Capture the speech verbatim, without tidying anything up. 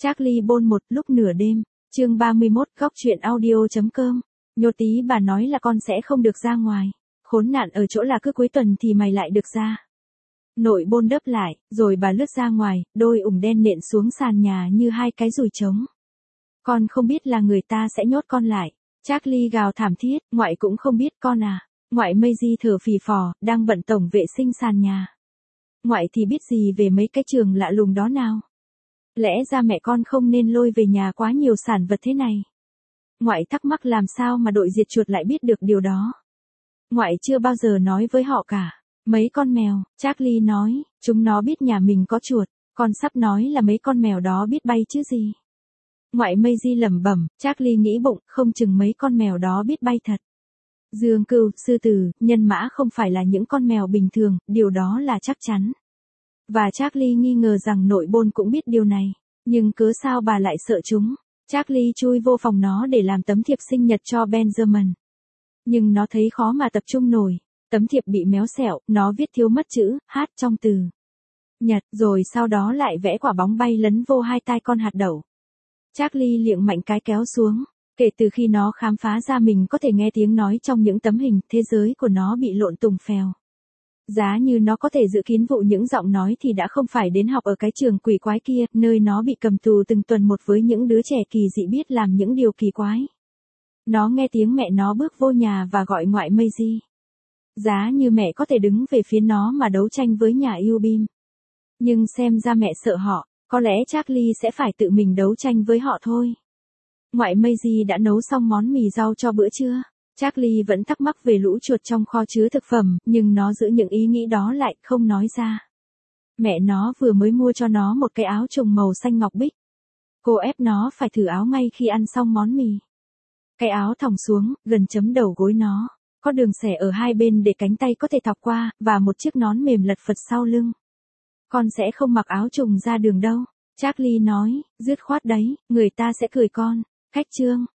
Charlie Bôn một lúc nửa đêm, chương ba mươi mốt góc truyện audio.com. Nhô tí bà nói là con sẽ không được ra ngoài. Khốn nạn ở chỗ là cứ cuối tuần thì mày lại được ra. Nội Bôn đớp lại, rồi bà lướt ra ngoài, đôi ủng đen nện xuống sàn nhà như hai cái dùi trống. Con không biết là người ta sẽ nhốt con lại. Charlie gào thảm thiết, ngoại cũng không biết con à. Ngoại Maisie thở phì phò, đang bận tổng vệ sinh sàn nhà. Ngoại thì biết gì về mấy cái trường lạ lùng đó nào. Lẽ ra mẹ con không nên lôi về nhà quá nhiều sản vật thế này. Ngoại thắc mắc làm sao mà đội diệt chuột lại biết được điều đó. Ngoại chưa bao giờ nói với họ cả. Mấy con mèo, Charlie nói, chúng nó biết nhà mình có chuột, con sắp nói là mấy con mèo đó biết bay chứ gì. Ngoại Maisie lẩm bẩm, Charlie nghĩ bụng, không chừng mấy con mèo đó biết bay thật. Dương cừu, sư tử, nhân mã không phải là những con mèo bình thường, điều đó là chắc chắn. Và Charlie nghi ngờ rằng nội Bôn cũng biết điều này. Nhưng cớ sao bà lại sợ chúng? Charlie chui vô phòng nó để làm tấm thiệp sinh nhật cho Benjamin. Nhưng nó thấy khó mà tập trung nổi. Tấm thiệp bị méo xẹo, nó viết thiếu mất chữ, hát trong từ nhật, rồi sau đó lại vẽ quả bóng bay lấn vô hai tai con hạt đậu. Charlie liệng mạnh cái kéo xuống. Kể từ khi nó khám phá ra mình có thể nghe tiếng nói trong những tấm hình, thế giới của nó bị lộn tùng phèo. Giá như nó có thể dự kiến vụ những giọng nói thì đã không phải đến học ở cái trường quỷ quái kia, nơi nó bị cầm tù từng tuần một với những đứa trẻ kỳ dị biết làm những điều kỳ quái. Nó nghe tiếng mẹ nó bước vô nhà và gọi ngoại Maisie. Giá như mẹ có thể đứng về phía nó mà đấu tranh với nhà yêu bim. Nhưng xem ra mẹ sợ họ, có lẽ Charlie sẽ phải tự mình đấu tranh với họ thôi. Ngoại Maisie đã nấu xong món mì rau cho bữa trưa. Charlie vẫn thắc mắc về lũ chuột trong kho chứa thực phẩm, nhưng nó giữ những ý nghĩ đó lại, không nói ra. Mẹ nó vừa mới mua cho nó một cái áo trùng màu xanh ngọc bích. Cô ép nó phải thử áo ngay khi ăn xong món mì. Cái áo thòng xuống, gần chấm đầu gối nó. Có đường xẻ ở hai bên để cánh tay có thể thọc qua, và một chiếc nón mềm lật phật sau lưng. Con sẽ không mặc áo trùng ra đường đâu. Charlie nói, dứt khoát đấy, người ta sẽ cười con. Khách trương,